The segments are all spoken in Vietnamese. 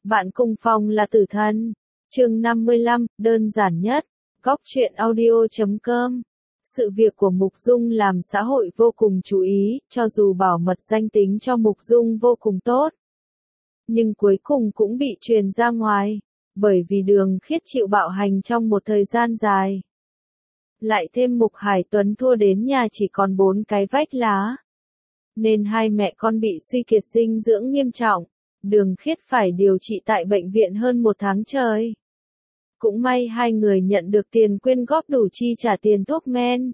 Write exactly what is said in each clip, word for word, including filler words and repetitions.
Bạn cùng phòng là tử thần. Chương năm mươi lăm, đơn giản nhất. Góc truyện audio chấm com. Sự việc của Mục Dung làm xã hội vô cùng chú ý, cho dù bảo mật danh tính cho Mục Dung vô cùng tốt. Nhưng cuối cùng cũng bị truyền ra ngoài, bởi vì Đường Khiết chịu bạo hành trong một thời gian dài. Lại thêm Mục Hải Tuấn thua đến nhà chỉ còn bốn cái vách lá. Nên hai mẹ con bị suy kiệt dinh dưỡng nghiêm trọng. Đường Khiết phải điều trị tại bệnh viện hơn một tháng trời. Cũng may hai người nhận được tiền quyên góp đủ chi trả tiền thuốc men.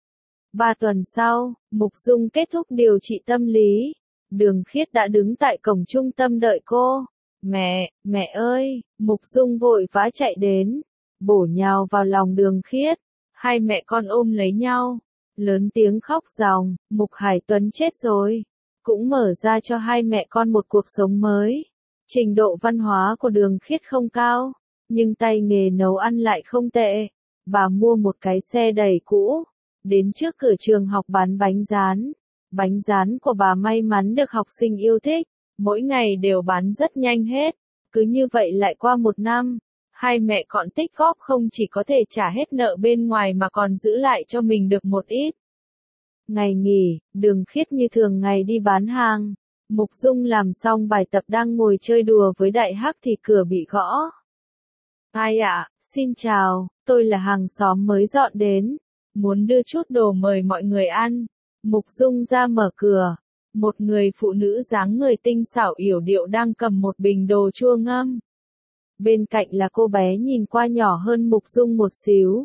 Ba tuần sau, Mục Dung kết thúc điều trị tâm lý. Đường Khiết đã đứng tại cổng trung tâm đợi cô. Mẹ, mẹ ơi, Mục Dung vội vã chạy đến, bổ nhào vào lòng Đường Khiết. Hai mẹ con ôm lấy nhau, lớn tiếng khóc ròng, Mục Hải Tuấn chết rồi. Cũng mở ra cho hai mẹ con một cuộc sống mới. Trình độ văn hóa của Đường Khiết không cao, nhưng tay nghề nấu ăn lại không tệ. Bà mua một cái xe đẩy cũ, đến trước cửa trường học bán bánh rán. Bánh rán của bà may mắn được học sinh yêu thích, mỗi ngày đều bán rất nhanh hết. Cứ như vậy lại qua một năm, hai mẹ con tích góp không chỉ có thể trả hết nợ bên ngoài mà còn giữ lại cho mình được một ít. Ngày nghỉ, Đường Khiết như thường ngày đi bán hàng. Mục Dung làm xong bài tập đang ngồi chơi đùa với Đại Hắc thì cửa bị gõ. Ai ạ, xin chào, tôi là hàng xóm mới dọn đến, muốn đưa chút đồ mời mọi người ăn. Mục Dung ra mở cửa, một người phụ nữ dáng người tinh xảo yểu điệu đang cầm một bình đồ chua ngâm. Bên cạnh là cô bé nhìn qua nhỏ hơn Mục Dung một xíu.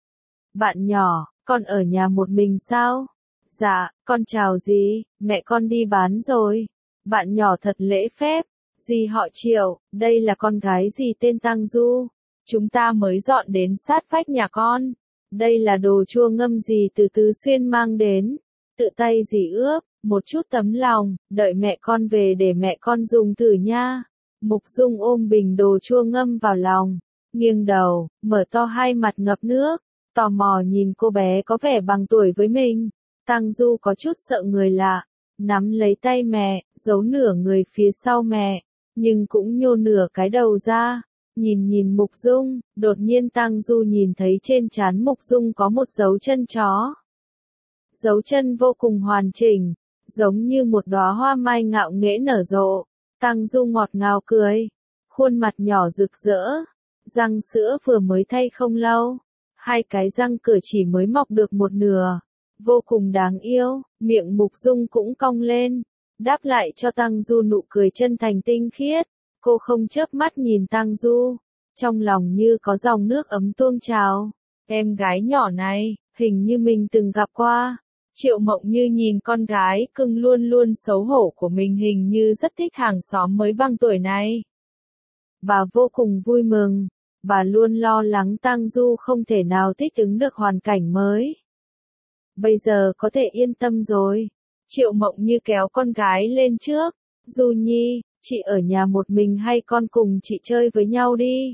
Bạn nhỏ, con ở nhà một mình sao? Dạ, con chào dì, mẹ con đi bán rồi. Bạn nhỏ thật lễ phép. Dì họ Triệu, đây là con gái dì tên Tăng Du. Chúng ta mới dọn đến sát vách nhà con. Đây là đồ chua ngâm dì từ Tứ Xuyên mang đến. Tự tay dì ướp, một chút tấm lòng, đợi mẹ con về để mẹ con dùng thử nha. Mục Dung ôm bình đồ chua ngâm vào lòng, nghiêng đầu, mở to hai mặt ngập nước, tò mò nhìn cô bé có vẻ bằng tuổi với mình. Tăng Du có chút sợ người lạ, nắm lấy tay mẹ, giấu nửa người phía sau mẹ, nhưng cũng nhô nửa cái đầu ra, nhìn nhìn Mục Dung. Đột nhiên Tăng Du nhìn thấy trên trán Mục Dung có một dấu chân chó. Dấu chân vô cùng hoàn chỉnh, giống như một đóa hoa mai ngạo nghễ nở rộ. Tăng Du ngọt ngào cười, khuôn mặt nhỏ rực rỡ, răng sữa vừa mới thay không lâu, hai cái răng cửa chỉ mới mọc được một nửa. Vô cùng đáng yêu, miệng Mục Dung cũng cong lên, đáp lại cho Tăng Du nụ cười chân thành tinh khiết. Cô không chớp mắt nhìn Tăng Du, trong lòng như có dòng nước ấm tuôn trào. Em gái nhỏ này, hình như mình từng gặp qua. Triệu Mộng Như nhìn con gái cưng luôn luôn xấu hổ của mình, hình như rất thích hàng xóm mới bằng tuổi này. Bà vô cùng vui mừng, bà luôn lo lắng Tăng Du không thể nào thích ứng được hoàn cảnh mới. Bây giờ có thể yên tâm rồi. Triệu Mộng Như kéo con gái lên trước. Du Nhi, chị ở nhà một mình hay con cùng chị chơi với nhau đi?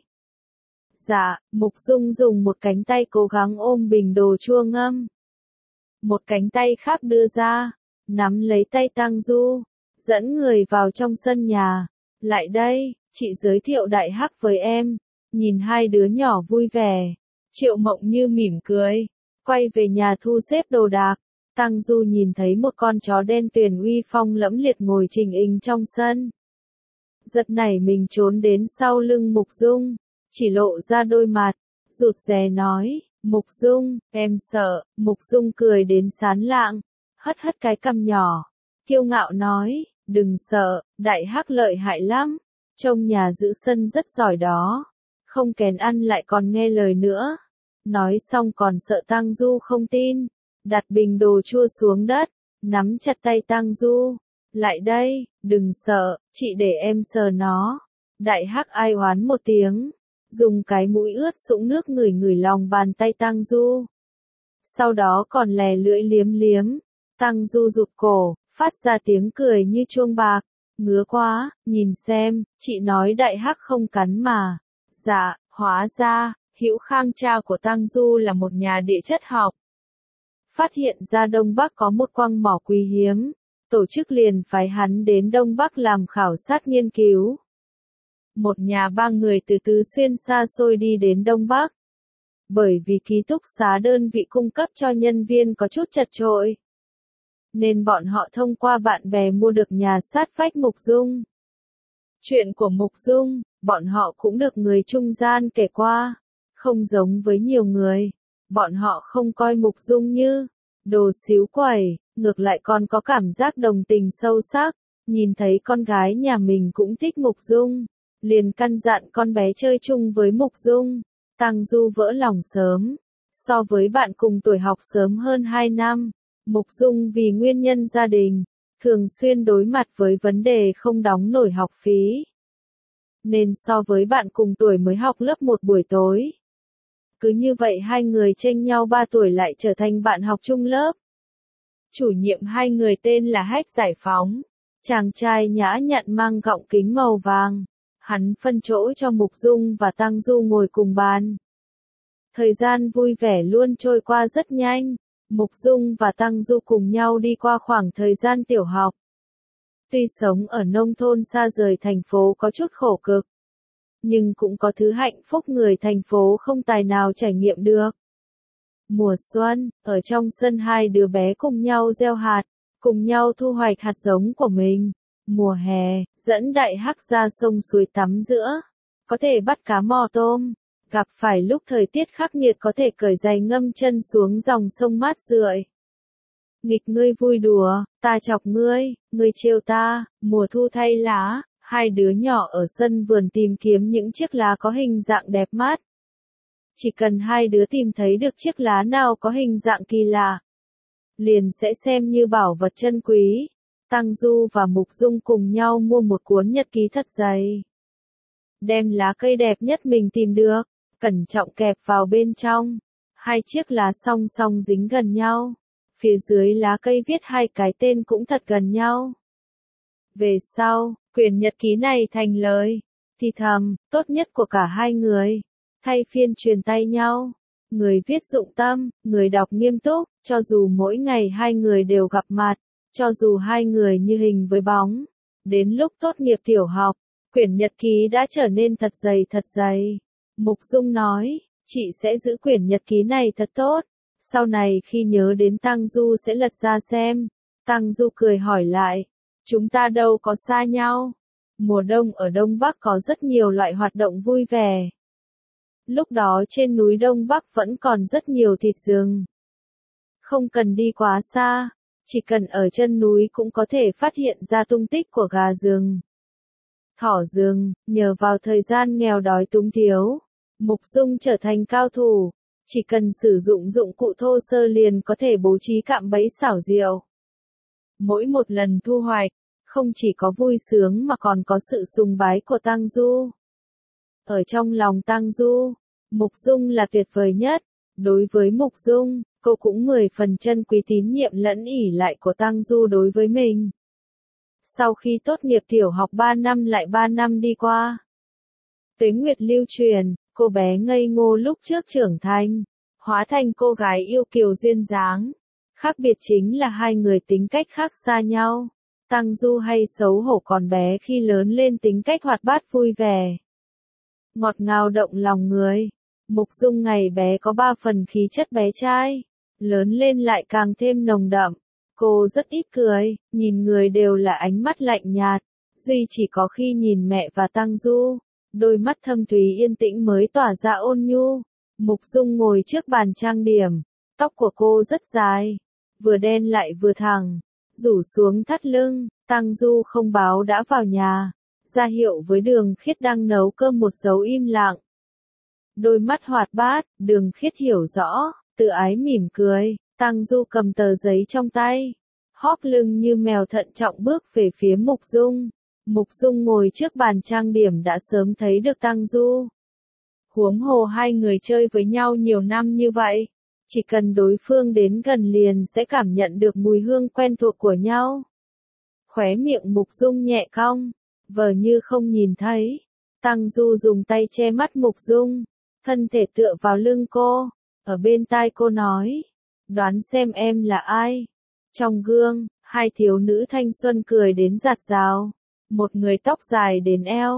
Dạ, Mục Dung dùng một cánh tay cố gắng ôm bình đồ chua ngâm. Một cánh tay khác đưa ra, nắm lấy tay Tăng Du, dẫn người vào trong sân nhà. Lại đây, chị giới thiệu Đại Hắc với em. Nhìn hai đứa nhỏ vui vẻ, Triệu Mộng Như mỉm cười, quay về nhà thu xếp đồ đạc. Tăng Du nhìn thấy một con chó đen tuyền uy phong lẫm liệt ngồi trình hình trong sân. Giật nảy mình trốn đến sau lưng Mục Dung, chỉ lộ ra đôi mặt, rụt rè nói, Mục Dung, em sợ. Mục Dung cười đến sán lạng, hất hất cái cằm nhỏ, kiêu ngạo nói, đừng sợ, Đại Hắc lợi hại lắm, trông nhà giữ sân rất giỏi đó, không kén ăn lại còn nghe lời nữa. Nói xong còn sợ Tăng Du không tin, đặt bình đồ chua xuống đất, nắm chặt tay Tăng Du. Lại đây, đừng sợ, chị để em sờ nó. Đại Hắc ai oán một tiếng, dùng cái mũi ướt sũng nước ngửi ngửi lòng bàn tay Tăng Du. Sau đó còn lè lưỡi liếm liếm. Tăng Du rụt cổ, phát ra tiếng cười như chuông bạc. Ngứa quá, nhìn xem, chị nói Đại Hắc không cắn mà. Dạ, hóa ra, Hữu Khang cha của Tăng Du là một nhà địa chất học. Phát hiện ra Đông Bắc có một quặng mỏ quý hiếm, tổ chức liền phái hắn đến Đông Bắc làm khảo sát nghiên cứu. một nhà ba người từ Tứ Xuyên xa xôi đi đến Đông Bắc. Bởi vì ký túc xá đơn vị cung cấp cho nhân viên có chút chật chội, nên bọn họ thông qua bạn bè mua được nhà sát vách Mục Dung. Chuyện của Mục Dung, bọn họ cũng được người trung gian kể qua. Không giống với nhiều người, bọn họ không coi Mục Dung như đồ xíu quẩy, ngược lại còn có cảm giác đồng tình sâu sắc. Nhìn thấy con gái nhà mình cũng thích Mục Dung, liền căn dặn con bé chơi chung với Mục Dung. Tăng Du vỡ lòng sớm, so với bạn cùng tuổi học sớm hơn hai năm, Mục Dung vì nguyên nhân gia đình, thường xuyên đối mặt với vấn đề không đóng nổi học phí. Nên so với bạn cùng tuổi mới học lớp một buổi tối. Cứ như vậy hai người chênh nhau ba tuổi lại trở thành bạn học chung lớp. Chủ nhiệm hai người tên là Hách Giải Phóng, chàng trai nhã nhặn mang gọng kính màu vàng. Hắn phân chỗ cho Mục Dung và Tăng Du ngồi cùng bàn. Thời gian vui vẻ luôn trôi qua rất nhanh. Mục Dung và Tăng Du cùng nhau đi qua khoảng thời gian tiểu học. Tuy sống ở nông thôn xa rời thành phố có chút khổ cực, nhưng cũng có thứ hạnh phúc người thành phố không tài nào trải nghiệm được. Mùa xuân, ở trong sân hai đứa bé cùng nhau gieo hạt, cùng nhau thu hoạch hạt giống của mình. Mùa hè, dẫn Đại Hắc ra sông suối tắm giữa, có thể bắt cá mò tôm, gặp phải lúc thời tiết khắc nghiệt có thể cởi giày ngâm chân xuống dòng sông mát rượi. Nghịch ngươi vui đùa, ta chọc ngươi, ngươi trêu ta. Mùa thu thay lá, hai đứa nhỏ ở sân vườn tìm kiếm những chiếc lá có hình dạng đẹp mắt. Chỉ cần hai đứa tìm thấy được chiếc lá nào có hình dạng kỳ lạ, liền sẽ xem như bảo vật chân quý. Tăng Du và Mục Dung cùng nhau mua một cuốn nhật ký thật dày. Đem lá cây đẹp nhất mình tìm được, cẩn trọng kẹp vào bên trong. Hai chiếc lá song song dính gần nhau. Phía dưới lá cây viết hai cái tên cũng thật gần nhau. Về sau, quyển nhật ký này thành lời thì thầm tốt nhất của cả hai người, thay phiên truyền tay nhau. Người viết dụng tâm, người đọc nghiêm túc, cho dù mỗi ngày hai người đều gặp mặt, cho dù hai người như hình với bóng. Đến lúc tốt nghiệp tiểu học, quyển nhật ký đã trở nên thật dày thật dày. Mục Dung nói, chị sẽ giữ quyển nhật ký này thật tốt. Sau này khi nhớ đến Tăng Du sẽ lật ra xem. Tăng Du cười hỏi lại, chúng ta đâu có xa nhau. Mùa đông ở Đông Bắc có rất nhiều loại hoạt động vui vẻ. Lúc đó trên núi Đông Bắc vẫn còn rất nhiều thịt rừng. Không cần đi quá xa, chỉ cần ở chân núi cũng có thể phát hiện ra tung tích của gà rừng, thỏ rừng. Nhờ vào thời gian nghèo đói túng thiếu, Mục Dung trở thành cao thủ. Chỉ cần sử dụng dụng cụ thô sơ liền có thể bố trí cạm bẫy xảo diệu. Mỗi một lần thu hoạch, không chỉ có vui sướng mà còn có sự sùng bái của Tăng Du. Ở trong lòng Tăng Du, Mục Dung là tuyệt vời nhất. Đối với Mục Dung, cô cũng mười phần chân quý tín nhiệm lẫn ỷ lại của Tăng Du đối với mình. Sau khi tốt nghiệp tiểu học ba năm lại ba năm đi qua. Tuế nguyệt lưu truyền, cô bé ngây ngô lúc trước trưởng thành, hóa thành cô gái yêu kiều duyên dáng. Khác biệt chính là hai người tính cách khác xa nhau. Tăng Du hay xấu hổ, còn bé khi lớn lên tính cách hoạt bát vui vẻ, ngọt ngào động lòng người. Mục Dung ngày bé có ba phần khí chất bé trai, lớn lên lại càng thêm nồng đậm. Cô rất ít cười, nhìn người đều là ánh mắt lạnh nhạt, duy chỉ có khi nhìn mẹ và Tăng Du, đôi mắt thâm thúy yên tĩnh mới tỏa ra ôn nhu. Mục Dung ngồi trước bàn trang điểm, tóc của cô rất dài, vừa đen lại vừa thẳng, rủ xuống thắt lưng. Tăng Du không báo đã vào nhà, ra hiệu với Đường Khiết đang nấu cơm một dấu im lặng. Đôi mắt hoạt bát, Đường Khiết hiểu rõ, tự ái mỉm cười. Tăng Du cầm tờ giấy trong tay, hóp lưng như mèo thận trọng bước về phía Mục Dung. Mục Dung ngồi trước bàn trang điểm đã sớm thấy được Tăng Du. Huống hồ hai người chơi với nhau nhiều năm như vậy, chỉ cần đối phương đến gần liền sẽ cảm nhận được mùi hương quen thuộc của nhau. Khóe miệng Mục Dung nhẹ cong, vờ như không nhìn thấy. Tăng Du dùng tay che mắt Mục Dung, thân thể tựa vào lưng cô, ở bên tai cô nói, đoán xem em là ai. Trong gương, hai thiếu nữ thanh xuân cười đến rạt rào. Một người tóc dài đến eo,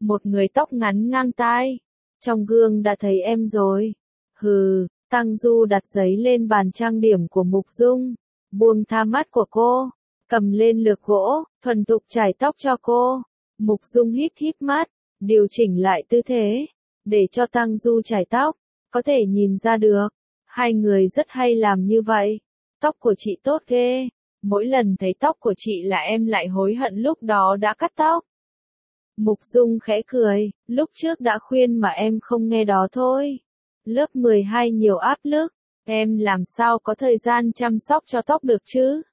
một người tóc ngắn ngang tai. Trong gương đã thấy em rồi. Hừ, Tăng Du đặt giấy lên bàn trang điểm của Mục Dung, buông tha mắt của cô, cầm lên lược gỗ, thuần thục chải tóc cho cô. Mục Dung híp híp mắt, điều chỉnh lại tư thế, để cho Tăng Du chải tóc, có thể nhìn ra được, hai người rất hay làm như vậy. Tóc của chị tốt ghê, mỗi lần thấy tóc của chị là em lại hối hận lúc đó đã cắt tóc. Mục Dung khẽ cười, lúc trước đã khuyên mà em không nghe đó thôi. Lớp mười hai nhiều áp lực, em làm sao có thời gian chăm sóc cho tóc được chứ?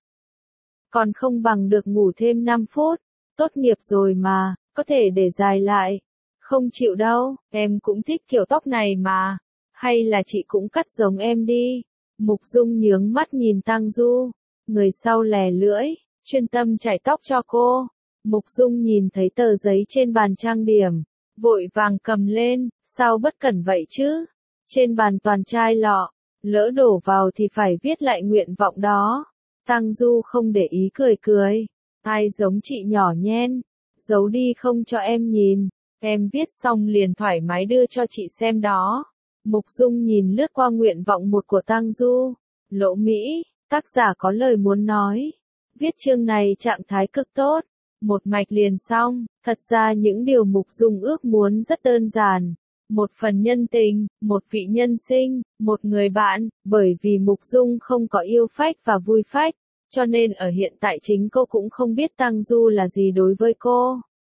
Còn không bằng được ngủ thêm năm phút, tốt nghiệp rồi mà, có thể để dài lại. Không chịu đâu, em cũng thích kiểu tóc này mà. Hay là chị cũng cắt giống em đi. Mục Dung nhướng mắt nhìn Tăng Du, người sau lè lưỡi, chuyên tâm chải tóc cho cô. Mục Dung nhìn thấy tờ giấy trên bàn trang điểm, vội vàng cầm lên, sao bất cẩn vậy chứ? Trên bàn toàn chai lọ, lỡ đổ vào thì phải viết lại nguyện vọng đó. Tăng Du không để ý cười cười, ai giống chị nhỏ nhen, giấu đi không cho em nhìn, em viết xong liền thoải mái đưa cho chị xem đó. Mục Dung nhìn lướt qua nguyện vọng một của Tăng Du, Lỗ Mỹ, tác giả có lời muốn nói, viết chương này trạng thái cực tốt, một mạch liền xong. Thật ra những điều Mục Dung ước muốn rất đơn giản, một phần nhân tình, một vị nhân sinh, một người bạn, bởi vì Mục Dung không có yêu phách và vui phách, cho nên ở hiện tại chính cô cũng không biết Tăng Du là gì đối với cô.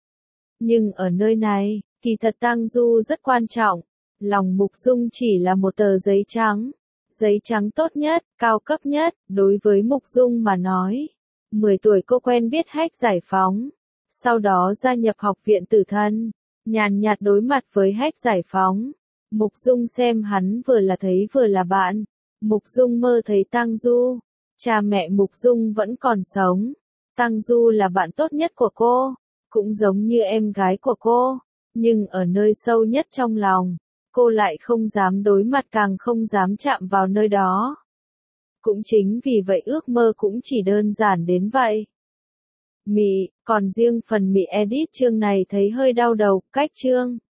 Nhưng ở nơi này, kỳ thật Tăng Du rất quan trọng. Lòng Mục Dung chỉ là một tờ giấy trắng, giấy trắng tốt nhất, cao cấp nhất, đối với Mục Dung mà nói. mười tuổi cô quen biết Hách Giải Phóng, sau đó gia nhập học viện Tử Thần, nhàn nhạt đối mặt với Hách Giải Phóng. Mục Dung xem hắn vừa là thấy vừa là bạn. Mục Dung mơ thấy Tăng Du, cha mẹ Mục Dung vẫn còn sống. Tăng Du là bạn tốt nhất của cô, cũng giống như em gái của cô, nhưng ở nơi sâu nhất trong lòng, cô lại không dám đối mặt càng không dám chạm vào nơi đó. Cũng chính vì vậy ước mơ cũng chỉ đơn giản đến vậy. Mị, còn riêng phần Mị edit chương này thấy hơi đau đầu, cách chương.